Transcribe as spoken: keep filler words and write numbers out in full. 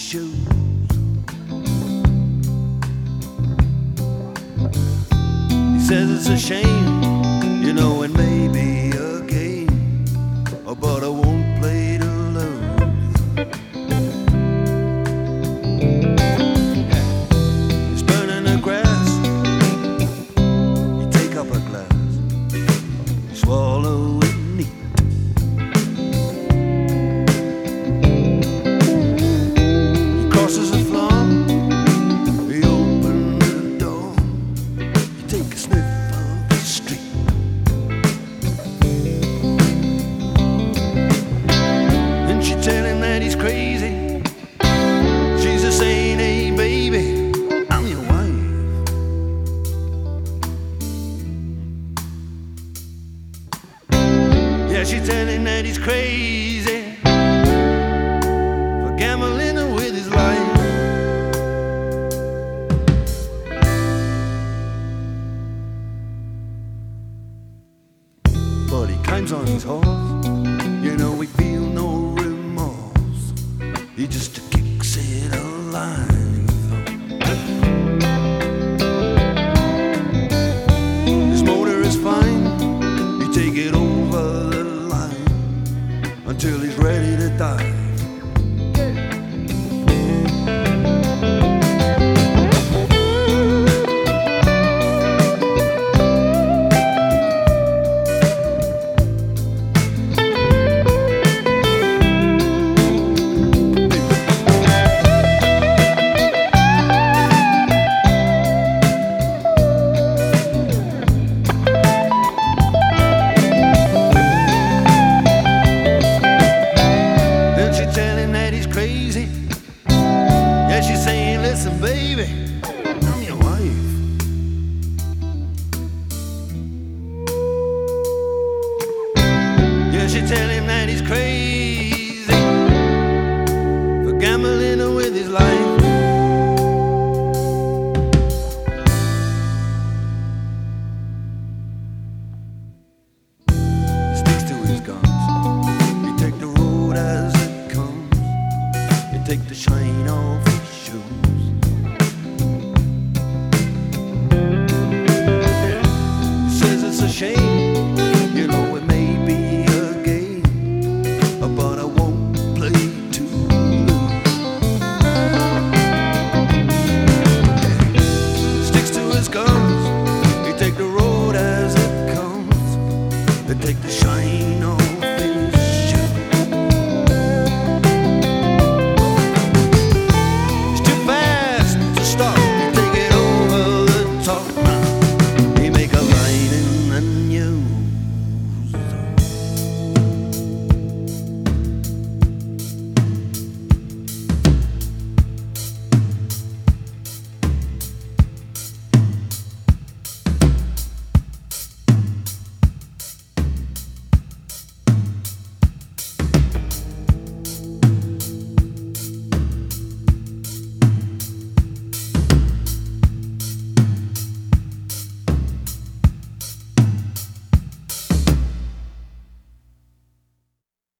shoes. He says it's a shame, you know, it may be a game, but I won't play to lose. He's burning the grass, you take up a glass, you swallow it neat. He crosses the floor, he opens the door, you take a sniff of the street. And she tell him that he's crazy. She's a saying, hey baby, I'm your wife. Yeah, she tell him that he's crazy for gambling with his life. But he climbs on his horse, you know, he feel no remorse, he just kicks it alive. His motor is fine, he take it over the line until he's ready to die.